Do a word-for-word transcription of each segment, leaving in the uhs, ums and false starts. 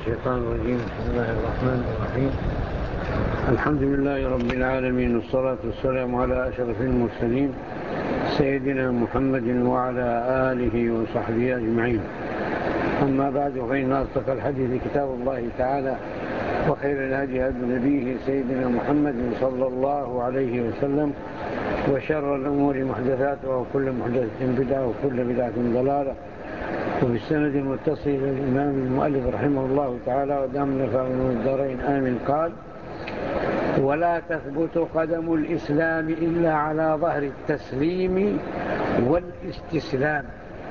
الشيطان الرجيم. بسم الله الرحمن الرحيم. الحمد لله رب العالمين، والصلاة والسلام على أشرف المرسلين سيدنا محمد وعلى آله وصحبه أجمعين. أما بعد، فإن أصدق الحديث كتاب الله تعالى، وخير الهدي هدي نبيه سيدنا محمد صلى الله عليه وسلم، وشر الأمور محدثاتها، وكل محدثة بدعة، وكل بدعة ضلالة. وبالسند المتصل إلى الإمام المؤلف رحمه الله تعالى ودام نفعه من الدارين آمين، قال: ولا تثبت قدم الإسلام إلا على ظهر التسليم والاستسلام.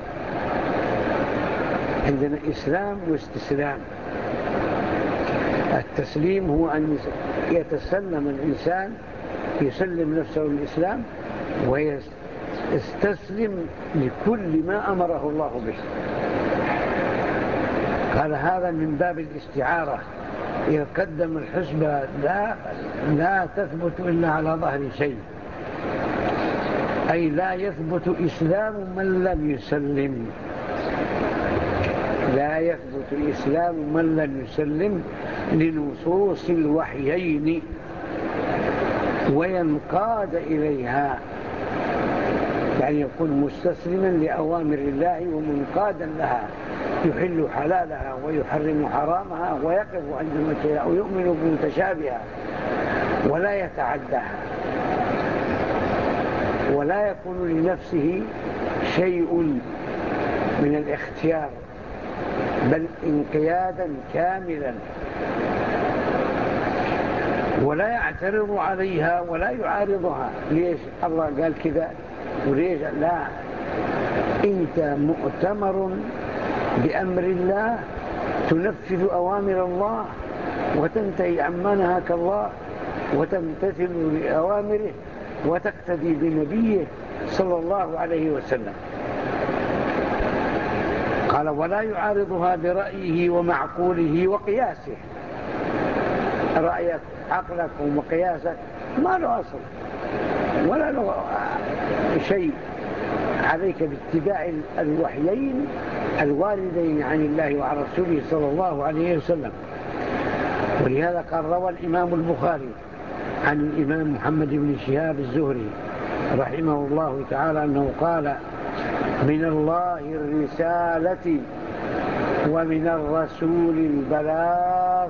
عندنا إسلام واستسلام. التسليم هو أن يتسلم الإنسان، يسلم نفسه للإسلام ويستسلم لكل ما أمره الله به. قال هذا من باب الاستعارة. إذا قدم الحسبة لا, لا تثبت إلا على ظهر شيء، أي لا يثبت إسلام من لم يسلم. لا يثبت إسلام من لم يسلم لنصوص الوحيين وينقاد إليها، يعني يكون مستسلما لأوامر الله ومنقادا لها، يحل حلالها ويحرم حرامها، ويقف عندما يشاء ويؤمن بمتشابهها ولا يتعداها، ولا يكون لنفسه شيء من الاختيار، بل انقيادا كاملا، ولا يعترض عليها ولا يعارضها. ليش الله قال كذا وليش لا؟ انت مؤتمر بأمر الله، تنفذ أوامر الله وتنتهي عما نهاك الله، وتمتثل لأوامره وتقتدي بنبيه صلى الله عليه وسلم. قال: ولا يعارضها برأيه ومعقوله وقياسه. رأيك، عقلك ومقياسك ما له أصل ولا له شيء. عليك باتباع الوحيين الواردين عن الله وعن رسوله صلى الله عليه وسلم. ولهذا قال: روى الإمام البخاري عن الإمام محمد بن شهاب الزهري رحمه الله تعالى أنه قال: من الله الرسالة ومن الرسول البلاغ،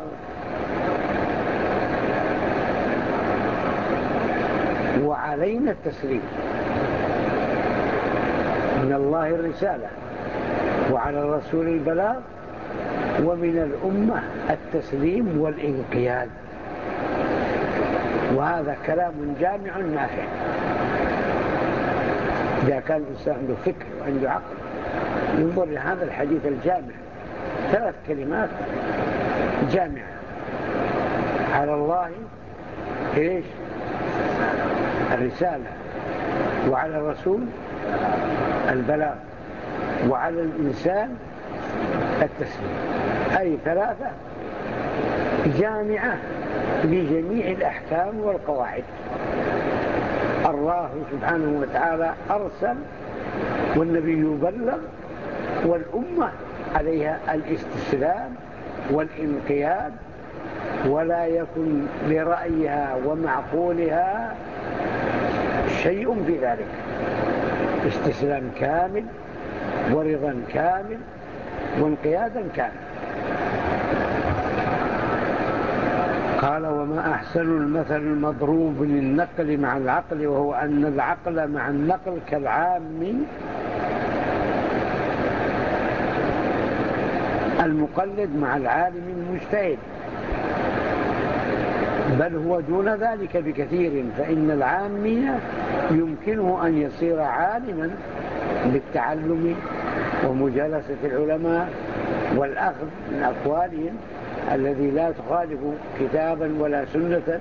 وعلينا التسليم. من الله الرسالة وعلى الرسول البلاغ، ومن الأمة التسليم والإنقياد. وهذا كلام جامع نافع. إذا كان الإنسان عنده فكر وعنده عقل ينظر لهذا الحديث الجامع، ثلاث كلمات جامعة: على الله إيش؟ الرسالة، وعلى الرسول البلاغ، وعلى الإنسان التسليم. أي ثلاثة جامعة لجميع الأحكام والقواعد. الله سبحانه وتعالى أرسل، والنبي يبلغ، والأمة عليها الاستسلام والانقياد، ولا يكن لرأيها ومعقولها شيء في ذلك. استسلام كامل، ورضا كامل، وانقيادا كامل. قال: وما أحسن المثل المضروب للنقل مع العقل، وهو أن العقل مع النقل كالعام المقلد مع العالم المجتهد، بل هو دون ذلك بكثير. فإن العامي يمكنه أن يصير عالما بالتعلم ومجالسة العلماء والأخذ من أقوالهم الذي لا تخالف كتابا ولا سنة،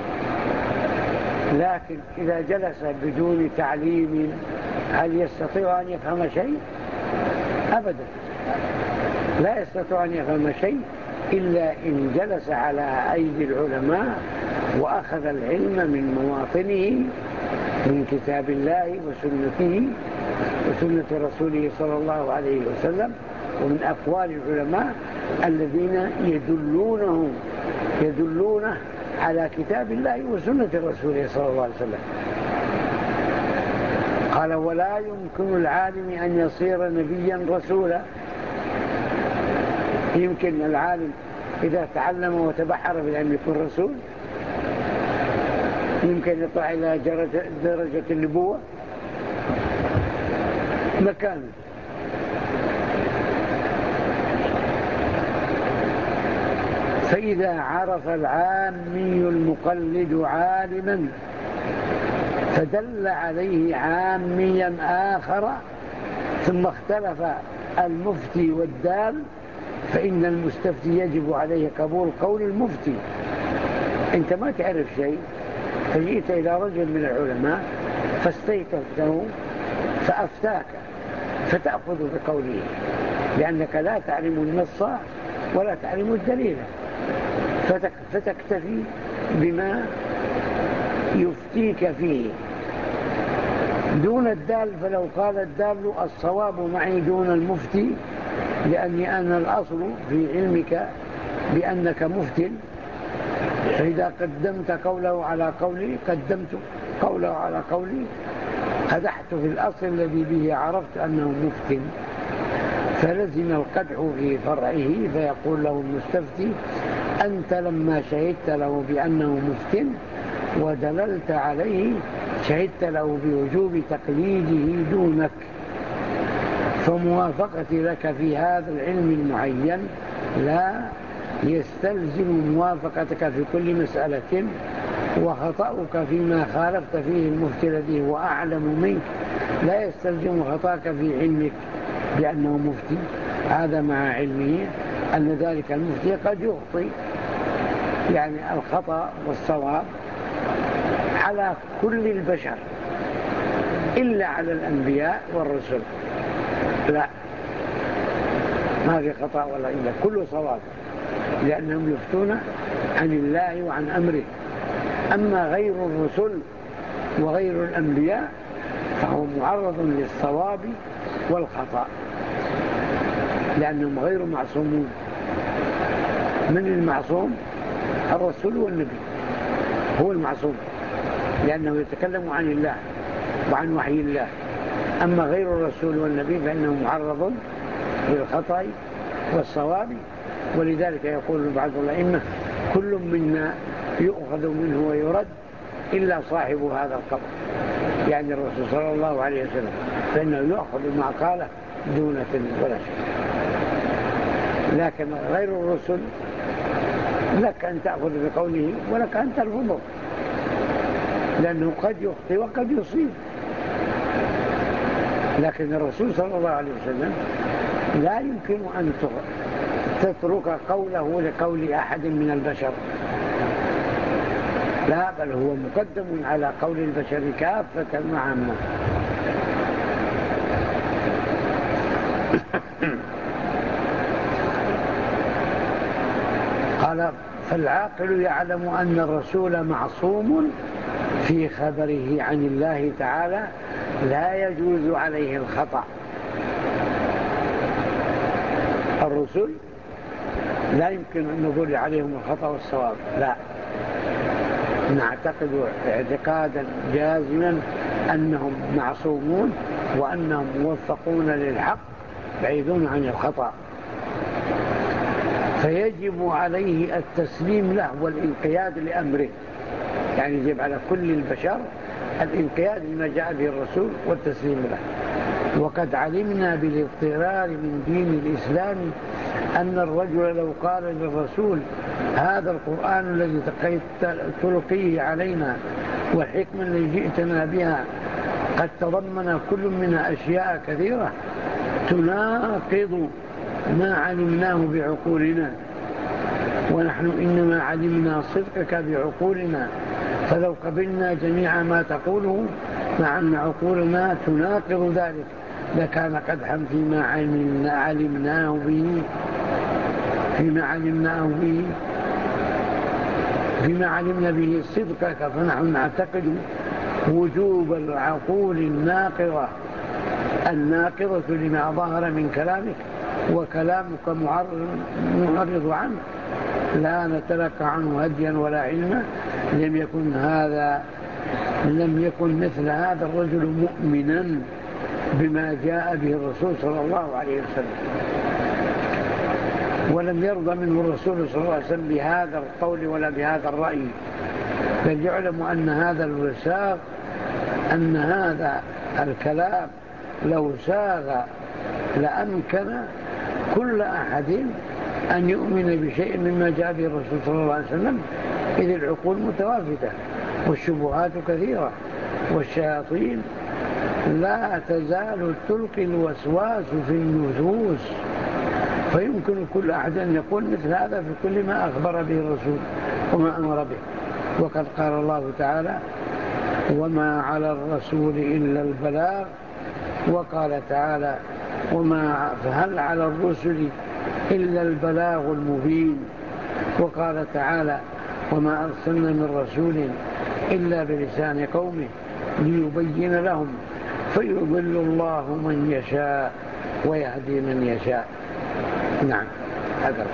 لكن إذا جلس بدون تعليم هل يستطيع أن يفهم شيء؟ أبدا، لا يستطيع أن يفهم شيء إلا إن جلس على أيدي العلماء وأخذ العلم من مواطنه، من كتاب الله وسنته وسنة رسوله صلى الله عليه وسلم، ومن أقوال العلماء الذين يدلونه يدلونه على كتاب الله وسنة رسوله صلى الله عليه وسلم. قال ولا يمكن العالم أن يصير نبيا رسولا. يمكن العالم إذا تعلم وتبحر بالعلم يكون رسول؟ يمكن يطلع إلى درجة النبوة؟ مكان. فإذا عرف العامي المقلد عالما فدل عليه عاميا آخر ثم اختلف المفتي والدال، فإن المستفتي يجب عليه قبول قول المفتي. أنت ما تعرف شيء فجئت إلى رجل من العلماء فاستيقظته فأفتاك فتأخذ بقوله، لأنك لا تعلم النص ولا تعلم الدليل، فتكتفي بما يفتيك فيه دون الدال. فلو قال الدال الصواب معي دون المفتي، لأني أنا الأصل في علمك بأنك مفتي، فإذا قدمت قوله على قولي قدمت قوله على قولي، قدحت في الأصل الذي به عرفت أنه مفتي، فلزم القدح في فرعه. فيقول له المستفتي أنت لما شهدت له بأنه مفتي ودللت عليه شهدت له بوجوب تقليده دونك، فموافقتي لك في هذا العلم المعين لا يستلزم موافقتك في كل مسألة، وخطأك فيما خالفت فيه المفتي الذي هو أعلم منك لا يستلزم خطأك في علمك بأنه مفتي. هذا مع علمه أن ذلك المفتي قد يخطئ، يعني الخطأ والصواب على كل البشر إلا على الأنبياء والرسل، لا ما في خطأ ولا إلا كله صواب، لأنهم يفتون عن الله وعن أمره. أما غير الرسل وغير الأنبياء فهو معرض للصواب والخطأ، لأنهم غير معصومون. من المعصوم؟ الرسول والنبي هو المعصوم، لأنه يتكلم عن الله وعن وحي الله. أما غير الرسول والنبي فإنه معرض للخطأ والصواب. ولذلك يقول بعض الأئمة كل منا يؤخذ منه ويرد إلا صاحب هذا القبر، يعني الرسول صلى الله عليه وسلم، فإنه يؤخذ ما قاله دونة ولا شيء. لكن غير الرسل لك أن تأخذ بقوله ولك أن ترفضه، لأنه قد يخطئ وقد يصيب. لكن الرسول صلى الله عليه وسلم لا يمكن أن تترك قوله لقول أحد من البشر، لا، بل هو مقدم على قول البشر كافة وعامة. قال فالعاقل يعلم أن الرسول معصوم في خبره عن الله تعالى لا يجوز عليه الخطأ. الرسل لا يمكن أن نقول عليهم الخطأ والصواب، لا، نعتقد اعتقادا جازما أنهم معصومون وأنهم موفقون للحق بعيدون عن الخطأ، فيجب عليه التسليم له والانقياد لأمره. يعني يجب على كل البشر الانقياد لما جاء به الرسول والتسليم له. وقد علمنا بالاضطرار من دين الإسلام أن الرجل لو قال للرسول هذا القرآن الذي تلقيه علينا والحكمة التي جئتنا بها قد تضمن كل منها أشياء كثيرة تناقض ما علمناه بعقولنا، ونحن إنما علمنا صدقك بعقولنا، فلو قبلنا جميع ما تقوله مع أن عقولنا تناقض ذلك لكان قدحا فيما علمناه به فيما علمناه به فيما علمنا به صدقك. فنحن نعتقد وجوب العقول الناقضة الناقضة لما ظهر من كلامك وكلامك معرض عنه لا نتلقى عنه هديا ولا علما، لم يكن هذا لم يكن مثل هذا الرجل مؤمنا بما جاء به الرسول صلى الله عليه وسلم، ولم يرضى منه الرسول صلى الله عليه وسلم بهذا القول ولا بهذا الرأي، بل يعلم أن هذا الوساق أن هذا الكلام لو ساغ لأمكن كل أحد أن يؤمن بشيء مما جاء به الرسول صلى الله عليه وسلم، إذ العقول متوافدة والشبهات كثيرة والشياطين لا تزال تلقي الوسواس في النفوس، فيمكن كل أحد أن يقول مثل هذا في كل ما أخبر به الرسول وما أمر به. وقد قال الله تعالى: وما على الرسول إلا البلاغ. وقال تعالى: وما فهل على الرسل إلا البلاغ المبين. وقال تعالى: وما أرسلنا من رسول إلا بلسان قومه ليبين لهم فيضل الله من يشاء ويهدي من يشاء. نعم هذا.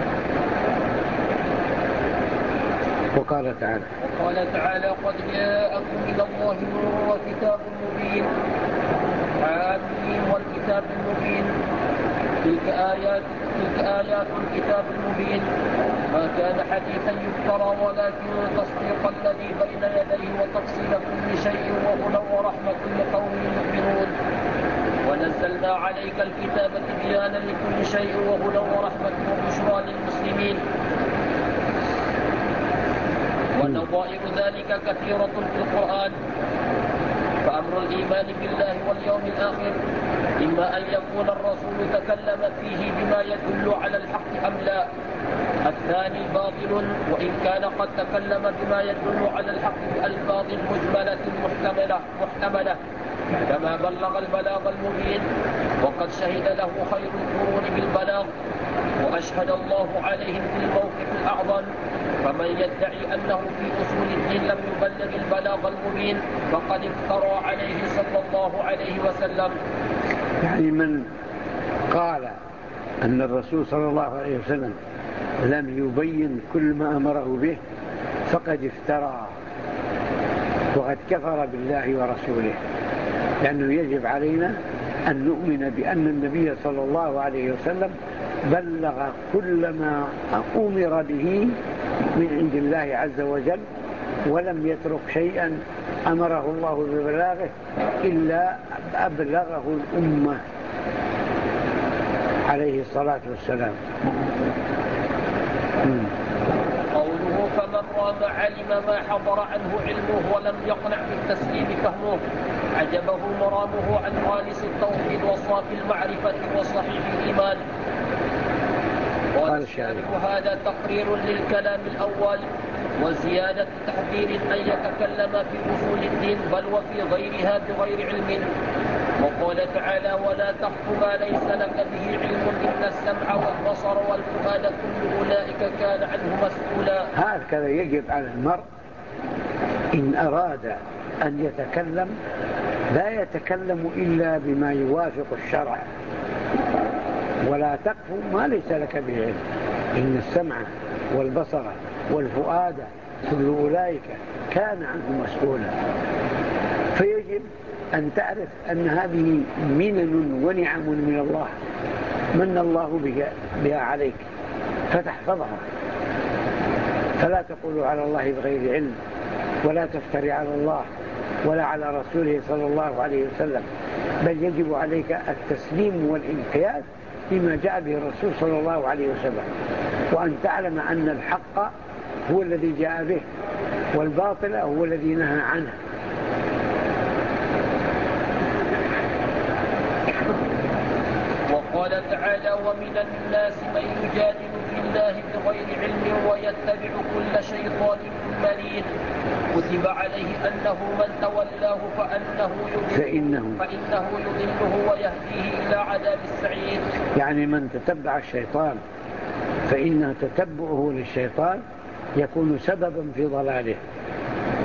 وقال تعالى وقال تعالى: قد جاءكم من الله نور وكتاب مبين. حاميم والكتاب المبين. تلك آيات تلك آيات الكتاب المبين. ما كان حديثا يفترى ولكن تصديق الذي بين يديه وتفصيل كل شيء وهدى ورحمة لقوم يؤمنون. ونزلنا عليك الكتاب تبيانا لكل شيء وهدى ورحمة وبشرى للمسلمين. ونظائر ذلك كثيرة في القرآن. فأمر الإيمان بالله واليوم الآخر إما أن يكون الرسول تكلم فيه بما يدل على الحق أم لا. الثاني باطل، وإن كان قد تكلم بما يدل على الحق بألفاظ مجملة محتملة, محتملة كما بلغ البلاغ المبين، وقد شهد له خير القرون بالبلاغ وأشهد الله عليهم في الموقف الأعظم. فمن يدعي أنه في أصول الدين لم يبلغ البلاغ المبين فقد افترى عليه صلى الله عليه وسلم. يعني من قال أن الرسول صلى الله عليه وسلم لم يبين كل ما أمره به فقد افترى وقد كفر بالله ورسوله، لأنه يجب علينا أن نؤمن بأن النبي صلى الله عليه وسلم بلغ كل ما أمر به من عند الله عز وجل، ولم يترك شيئا أمره الله ببلاغه إلا أبلغه الأمة عليه الصلاة والسلام. قوله: فمن رام علم ما حضر عنه علمه ولم يقنع بالتسليم فهمه، عجبه مرامه عن خالص التوحيد وصافي المعرفة وصحيح الإيمان. قال الشارح: هذا تقرير للكلام الأول وزيادة تحذير أن يتكلم في أصول الدين بل وفي غيرها بغير علم. وقال تعالى: ولا تقف ما ليس لك به علم إن السمع والبصر والفؤاد كل أولئك كان عنه مسؤولا. هكذا يجب على المرء إن أراد أن يتكلم لا يتكلم إلا بما يوافق الشرع، ولا تقف ما ليس لك به علم إن السمع والبصر والفؤاد كل أولئك كان عنه مسؤولا. فيجب أن تعرف أن هذه منن ونعم من الله من الله بها عليك فتحفظها، فلا تقول على الله بغير علم، ولا تفتري على الله ولا على رسوله صلى الله عليه وسلم، بل يجب عليك التسليم والانقياد لما جاء به الرسول صلى الله عليه وسلم، وأن تعلم أن الحق هو الذي جاء به والباطل هو الذي نهى عنه. وقال تعالى: ومن الناس من يجادل في الله بغير علم ويتبع كل شيطان مريد كتب عليه أنه من تولاه فأنه يضله, فإنه يضله ويهديه إلى عذاب السعير. يعني من تتبع الشيطان فإن تتبعه للشيطان يكون سببا في ضلاله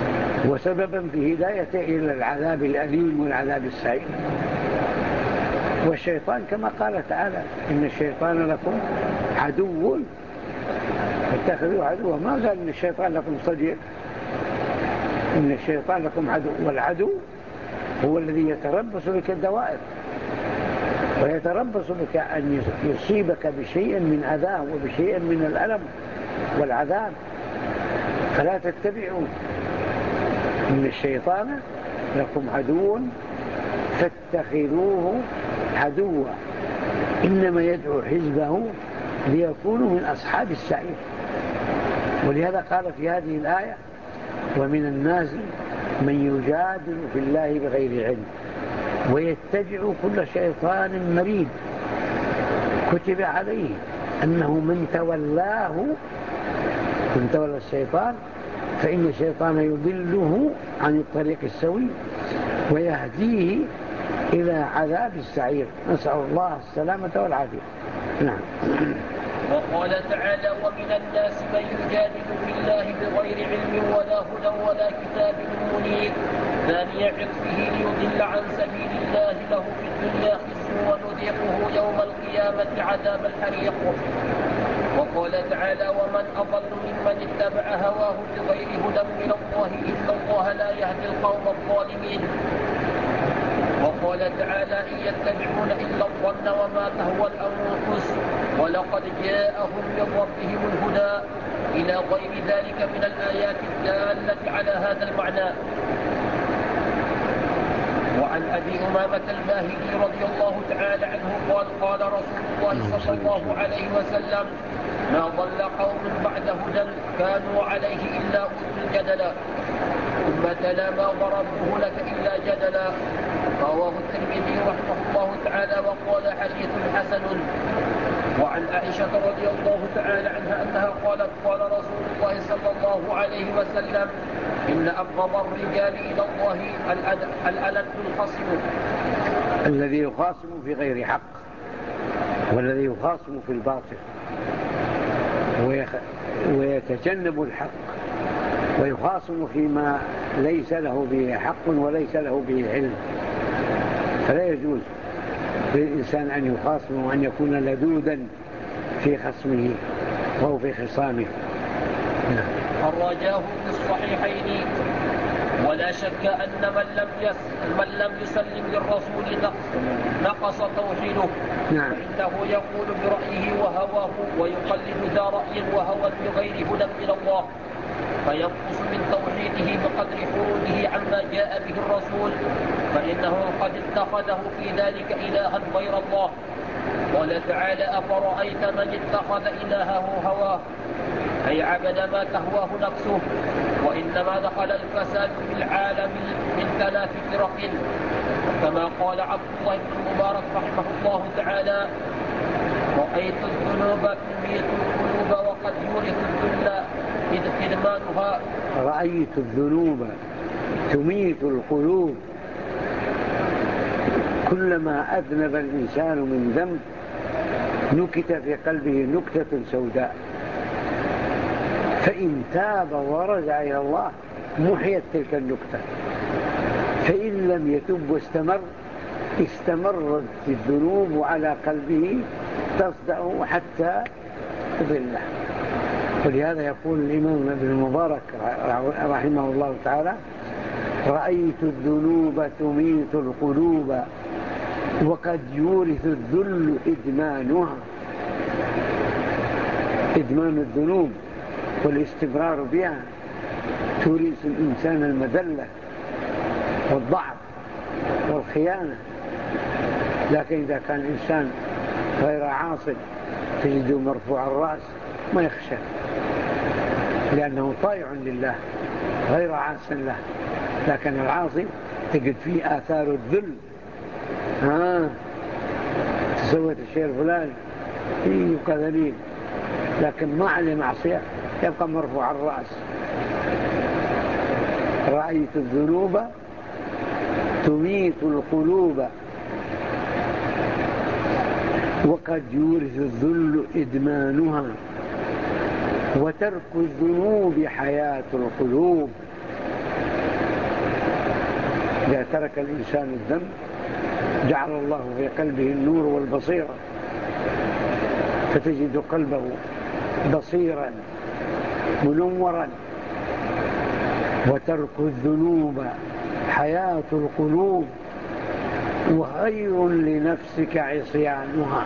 وسببا في هدايته إلى العذاب الأليم والعذاب السعير. والشيطان كما قال تعالى إن الشيطان لكم عدو فاتخذوه عدوا، ما قال إن الشيطان لكم صديق، إن الشيطان لكم عدو، والعدو هو الذي يتربص بك الدوائر ويتربص بك أن يصيبك بشيء من أذى وبشيء من الألم والعذاب، فلا تتبعوا إن الشيطان لكم عدو فاتخذوه عدوا إنما يدعو حزبه ليكونوا من أصحاب السعير. ولهذا قال في هذه الآية ومن الناس من يجادل في الله بغير علم ويتبع كل شيطان مريد كتب عليه أنه من تولاه من تولى الشيطان فإن الشيطان يضله عن الطريق السوي ويهديه إلى عذاب السعير، نسأل الله السلامة والعافية. نعم. وقال تعالى ومن الناس من يجادل في الله بغير علم ولا هدى ولا كتاب منير ثاني عطفه ليضل عن سبيل الله له في الدنيا خزي ونذيقه يوم القيامة عذاب الحريق. وقال تعالى ومن أضل ممن اتبع هواه بغير هدى من الله إن الله لا يهدي القوم الظالمين. وقال تعالى إن يتبعون إلا الظن وما تهوى الأنفس ولقد جاءهم من ربهم الهدى إلى غير ذلك من الآيات الدالة على هذا المعنى. وعن أبي أمامة الباهلي رضي الله تعالى عنه قال قال رسول الله صلى الله عليه وسلم ما ضل قوم بعد هدى كانوا عليه إلا أوتوا الجدلا ثم تلا ما ضربوه لك إلا جدلا. رواه الترمذي رحمه الله تعالى وقال حديث حسن. وعن عائشة رضي الله تعالى عنها أنها قالت قال رسول الله صلى الله عليه وسلم إن أبغض الرجال إلى الله الألد الخصم الذي يخاصم في غير حق والذي يخاصم في الباطل ويتجنب الحق ويخاصم فيما ليس له به حق وليس له به علم، فلا يجوز للإنسان أن يخاصم وأن يكون لدودا في خصمه أو في خصامه. الرجاه في الصحيحين. ولا شك أن من لم, يس من لم يسلم للرسول نقص توحيده. نعم. فإنه يقول برأيه وهواه ويقلد ذا رأي وهوى بغير هدى من الله فينقص من توحيده بقدر خروجه عما جاء به الرسول، فإنه قد اتخذه في ذلك إلها غير الله. قال تعالى أفرأيت من اتخذ إلهه هواه أي عبد ما تهواه نفسه. وإنما دخل الفساد في العالم من ثلاث فرق كما قال عبد الله بن مبارك رحمه الله تعالى رأيت الذنوب تميت القلوب وقد يورث الذل إدمانها. رأيت الذنوب تميت القلوب، كلما أذنب الإنسان من ذنب نكت في قلبه نكتة سوداء، فإن تاب ورجع إلى الله محيت تلك النكتة، فإن لم يتب واستمر استمرت الذنوب على قلبه تصدأه حتى تضله. ولهذا يقول الإمام ابن المبارك رحمه الله تعالى رأيت الذنوب تميت القلوب وقد يورث الذل إدمانها. إدمان الذنوب والاستمرار بها تورث الإنسان المذلة والضعف والخيانة. لكن إذا كان الإنسان غير عاصب تجده مرفوع الرأس ما يخشى لأنه طائع لله غير عاص له. لكن العاصي تجد فيه آثار الذل، ها تسوت الشيء الفلاني يبقى ذليل، لكن ما عليه معصية يبقى مرفوع الرأس. رأيت الذنوب تميت القلوب وقد يورث الذل إدمانها وترك الذنوب حياة القلوب. إذا ترك الإنسان الذنب جعل الله في قلبه النور والبصيرة، فتجد قلبه بصيرا منورا. وترك الذنوب حياة القلوب، وخير لنفسك عصيانها.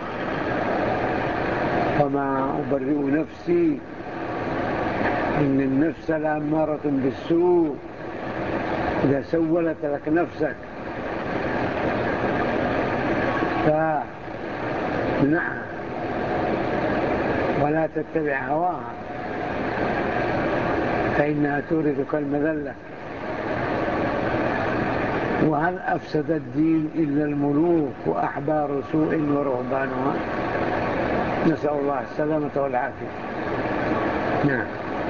وما أبرئ نفسي إن النفس لأمارة بالسوء. إذا سولت لك نفسك فمنعها ولا تتبع هواها، فإنها توردك المذلة. وهل أفسد الدين إلا الملوك وأحبار سوء ورهبانها؟ نسأل الله السلامة والعافية. نعم.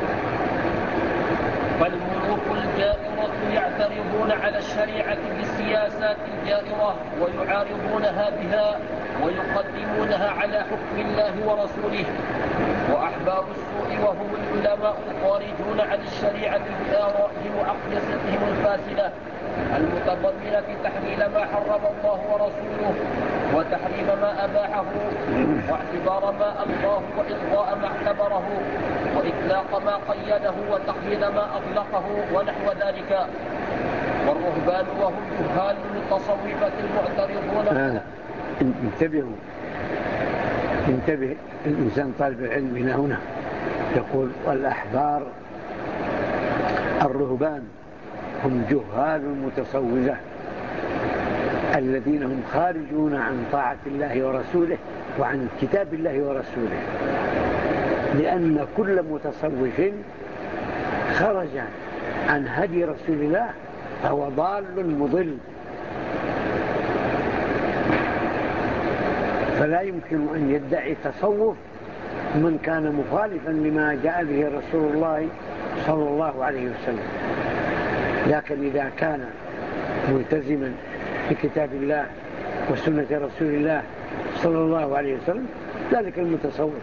فالملوك الجائرة يعترضون على الشريعة بالسياسات الجائرة ويعارضونها بها ويقدمونها على حكم الله ورسوله. وأحبار السوء وهم العلماء الخارجون عن الشريعة بآرائهم وأقيستهم الفاسدة المتضمنة تحليل ما حرم الله ورسوله وتحريم ما أباحه واعتبار ما ألغاه وإلغاء ما اعتبره وإطلاق ما قيده وتقييد ما أطلقه ونحو ذلك. والرهبان وهم جهال المتصوفة المعترضون. آه. انتبهوا انتبه الإنسان طالب العلم هنا هنا يقول والأحبار الرهبان هم جهال المتصوفة الذين هم خارجون عن طاعة الله ورسوله وعن كتاب الله ورسوله، لأن كل متصوف خرج عن هدي رسول الله فهو ضال مضل. فلا يمكن أن يدعي تصوف من كان مخالفا لما جاء به رسول الله صلى الله عليه وسلم. لكن إذا كان ملتزما بكتاب الله وسنة رسول الله صلى الله عليه وسلم ذلك المتصوف.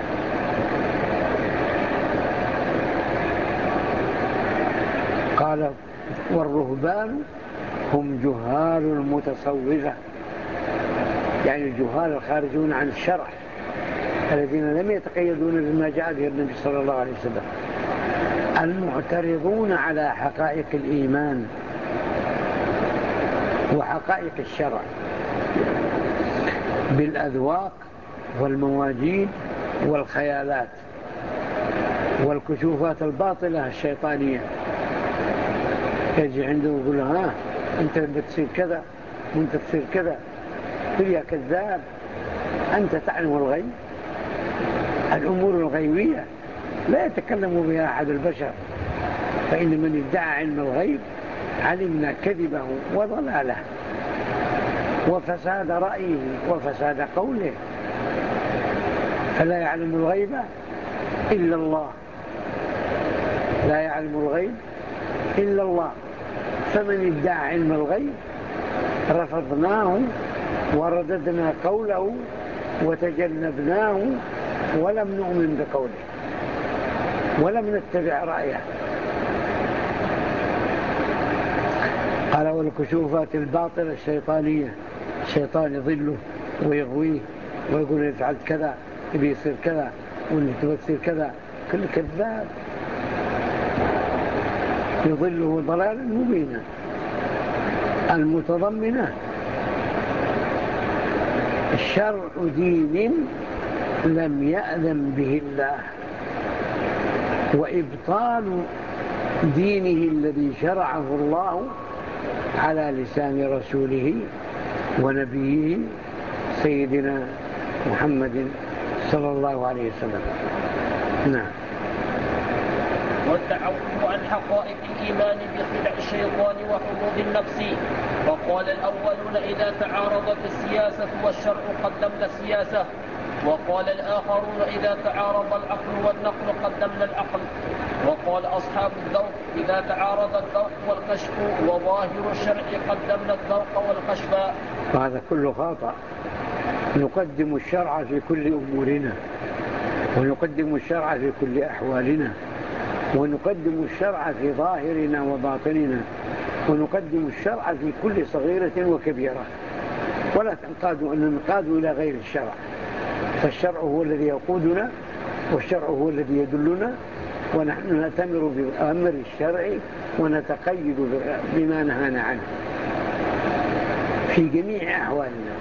قال والرهبان هم جهال المتصوفة، يعني الجهال الخارجون عن الشرع الذين لم يتقيدون بما جاء به النبي صلى الله عليه وسلم، المعترضون على حقائق الإيمان وحقائق الشرع بالأذواق والمواجيد والخيالات والكشوفات الباطلة الشيطانية. يجي عنده ويقول ها أنت بتصير كذا وأنت تصير كذا، قل يا كذاب أنت تعلم الغيب. الأمور الغيبية لا يتكلم بها أحد البشر، فإن من ادعى علم الغيب علمنا كذبه وضلاله وفساد رأيه وفساد قوله. فلا يعلم الغيب إلا الله، لا يعلم الغيب إلا الله. فمن ادعى علم الغيب رفضناه ورددنا قوله وتجنبناه ولم نؤمن بقوله ولم نتبع رأيه. قال والكشوفات الباطلة الشيطانية، الشيطان يضله ويغويه ويقول إن فعلت كذا بيصير كذا وإن تصير كذا، كل كذاب يضله ضلالا مبينا المتضمنة شرع دين لم يأذن به الله وإبطال دينه الذي شرعه الله على لسان رسوله ونبيه سيدنا محمد صلى الله عليه وسلم. نعم. والتعوذ عن حقائق الإيمان بخدع الشيطان وحظوظ النفس. فقال الأولون إذا تعارضت السياسة والشرع قدمنا السياسة، وقال الآخرون إذا تعارض العقل والنقل قدمنا العقل، وقال أصحاب الذوق إذا تعارض الذوق والكشف وظاهر الشرع قدمنا الذوق والكشف. وهذا كله خاطئ. نقدم الشرع في كل أمورنا، ونقدم الشرع في كل أحوالنا، ونقدم الشرع في ظاهرنا وباطننا، ونقدم الشرع في كل صغيرة وكبيرة. ولا تنقادوا أن ننقادوا إلى غير الشرع، فالشرع هو الذي يقودنا والشرع هو الذي يدلنا، ونحن نأتمر بأمر الشرع ونتقيد بما نهانا عنه في جميع أحوالنا.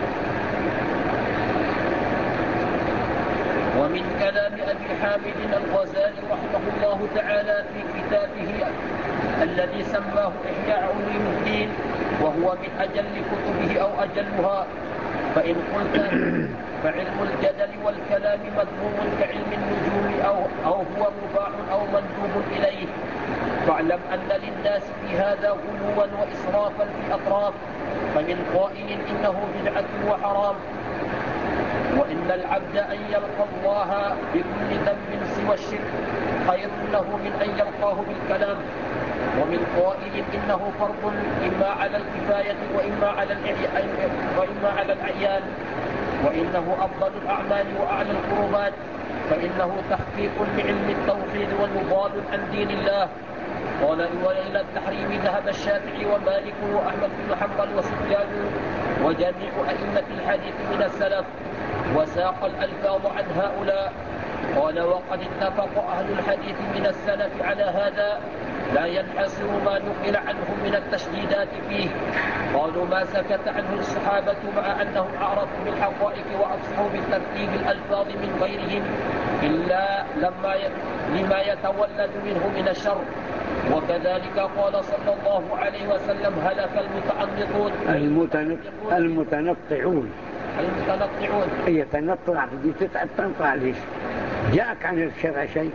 ومن كلام أبي حامد الغزالي رحمه الله تعالى في كتابه الذي سماه إحياء علوم الدين، وهو من أجل كتبه أو أجلها، فإن قلت فعلم الجدل والكلام مذموم كعلم النجوم أو, أو هو مباح أو مندوب إليه، فاعلم أن للناس في هذا غلوا وإسرافا في أطراف، فمن قائل إنه بدعة وحرام، وإن العبد أن يلقى الله بكل ذنب سوى الشرك خير له من أن يلقاه بالكلام، ومن قائل إنه فرض إما على الكفاية وإما على وإما على الأعيان، وإنه أفضل الأعمال وأعلى القربات، فإنه تحقيق لعلم التوحيد والمضاد عن دين الله. قال وإلى التحريم ذهب الشافعي ومالك وأحمد بن حنبل وسفيان وجميع أئمة الحديث من السلف، وساق الألفاظ عن هؤلاء. قال وقد اتفق أهل الحديث من السلف على هذا، لا ينحصر ما نقل عنهم من التشديدات فيه. قالوا ما سكت عنه الصحابة مع أنهم أعرفوا بالحقائق وأفصحوا بالترتيب الألفاظ من غيرهم إلا لما لما يتولد منه من الشر. وكذلك قال صلى الله عليه وسلم هلك المتعنطون المتنطعون المتنطعون يتنطع دي تتنطع ليش؟ جاءك عن الشرع شيء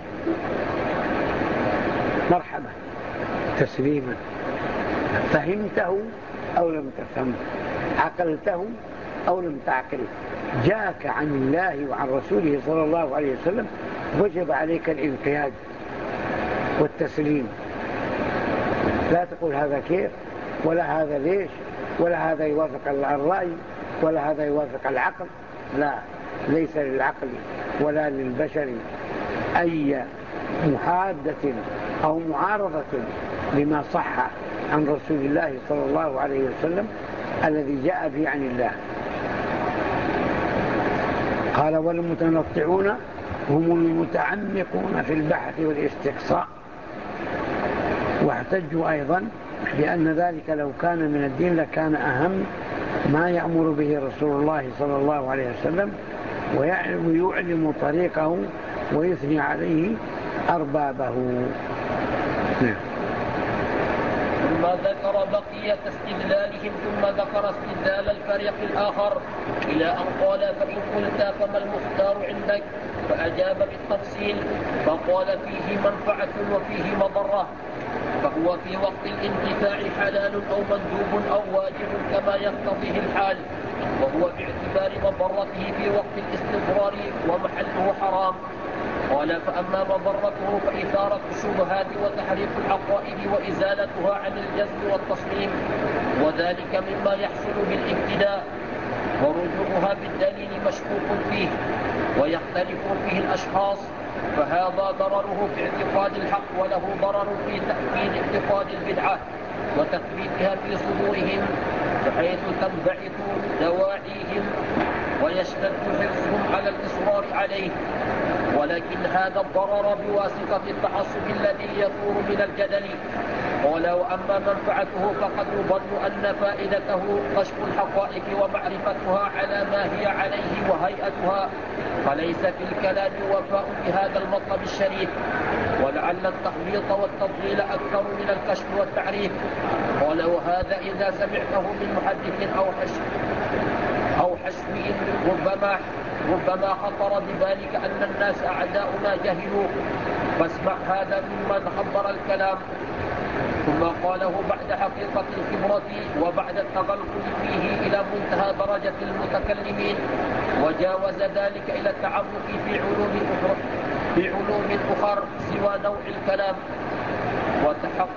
مرحبا تسليما، فهمته أو لم تفهمه، عقلته أو لم تعقله، جاءك عن الله وعن رسوله صلى الله عليه وسلم، وجب عليك الانقياد والتسليم. لا تقول هذا كيف ولا هذا ليش ولا هذا يوافق الرأي ولا هذا يوافق العقل. لا، ليس للعقل ولا للبشر أي محادة أو معارضة لما صح عن رسول الله صلى الله عليه وسلم الذي جاء به عن الله. قال والمتنطعون هم المتعمقون في البحث والاستقصاء. واحتجوا أيضا بأن ذلك لو كان من الدين لكان أهم ما يأمر به رسول الله صلى الله عليه وسلم ويعلم طريقه ويثني عليه أربابه. ثم ذكر بقية استدلالهم ثم ذكر استدلال الفريق الآخر إلى أن قال فإن قلت فما المختار عندك؟ فأجاب بالتفصيل فقال فيه منفعة وفيه مضرة، فهو في وقت الانتفاع حلال أو مندوب أو واجب كما يقتضيه الحال، وهو باعتبار مضرته في وقت الاستضرار ومحله حرام. قال فأما مضرته فإثارة الشبهات وتحريف العقائد وإزالتها عن الجزم والتصميم، وذلك مما يحصل بالابتداء، ورجوعها بالدليل مشكوك فيه ويختلف فيه الأشخاص، فهذا ضرره في اعتقاد الحق وله ضرر في تأكيد اعتقاد البدعة وتثبيتها في صدورهم، بحيث تنبعث دواعيهم ويشتد حرصهم على الإصرار عليه. ولكن هذا الضرر بواسطة التعصب الذي يثور من الجدل. قال وأما منفعته فقد يظن أن فائدته كشف الحقائق ومعرفتها على ما هي عليه وهيئتها، فليس في الكلام وفاء بهذا المطلب الشريف، ولعل التخبيط والتضليل أكثر من الكشف والتعريف. قال وهذا إذا سمعته من محدث أو حشو أو حشوي ربما ربما خطر بذلك أن الناس أعداء ما جهلوا، فاسمع هذا ممن خبر الكلام. ثم قاله بعد حقيقة الخبرة وبعد التغلغل فيه إلى منتهى درجة المتكلمين، وجاوز ذلك إلى التعمق في علوم أخرى في علوم أخر سوى نوع الكلام، وتحقق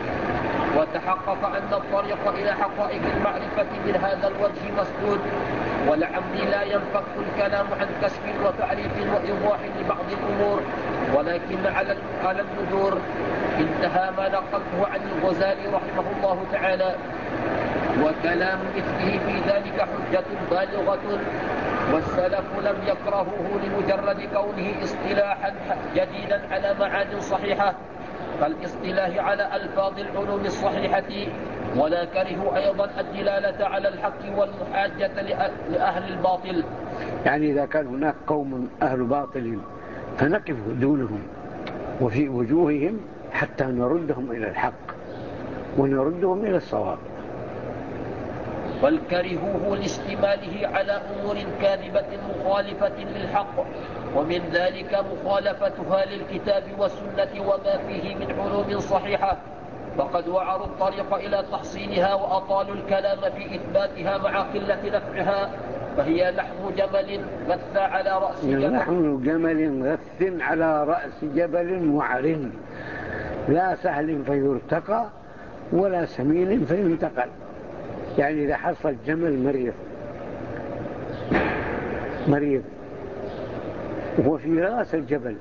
وتحقق أن الطريق إلى حقائق المعرفة من هذا الوجه مسدود، ولعمري لا ينفك الكلام عن كشف وتعريف وإيضاح لبعض الأمور، ولكن على الندور. انتهى ما نقلته عن الغزالي رحمه الله تعالى. وكلام مثله في ذلك حجة بالغة، والسلف لم يكرهوه لمجرد كونه اصطلاحا جديدا على معان صحيحة كالاصطلاح على ألفاظ العلوم الصحيحة، ولا كرهوا أيضا الدلالة على الحق والمحاجة لأهل الباطل. يعني إذا كان هناك قوم أهل باطل فنقف دونهم وفي وجوههم حتى نردهم إلى الحق ونردهم إلى الصواب. بل كرهوه لاشتماله على أمور كاذبة مخالفة للحق، ومن ذلك مخالفتها للكتاب والسنة وما فيه من علوم صحيحة، فقد وعروا الطريق إلى تحصيلها وأطالوا الكلام في إثباتها مع قلة نفعها، فهي لحم جمل غث على رأس جبل لحم جمل غث على رأس جبل وعر، لا سهل فيرتقى ولا سمين فينتقل. يعني إذا حصل جمل مريض مريض وهو في رأس الجبل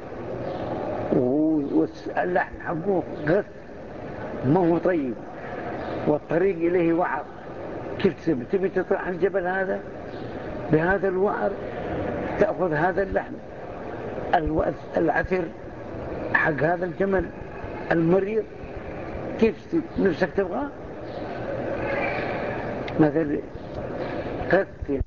واللحم حقه غث ما هو طيب والطريق إليه وعر، كيف تبي تطرح الجبل هذا بهذا الوعر تأخذ هذا اللحم العثر حق هذا الجمل المريض، كيف نفسك تبغى؟ مثل قث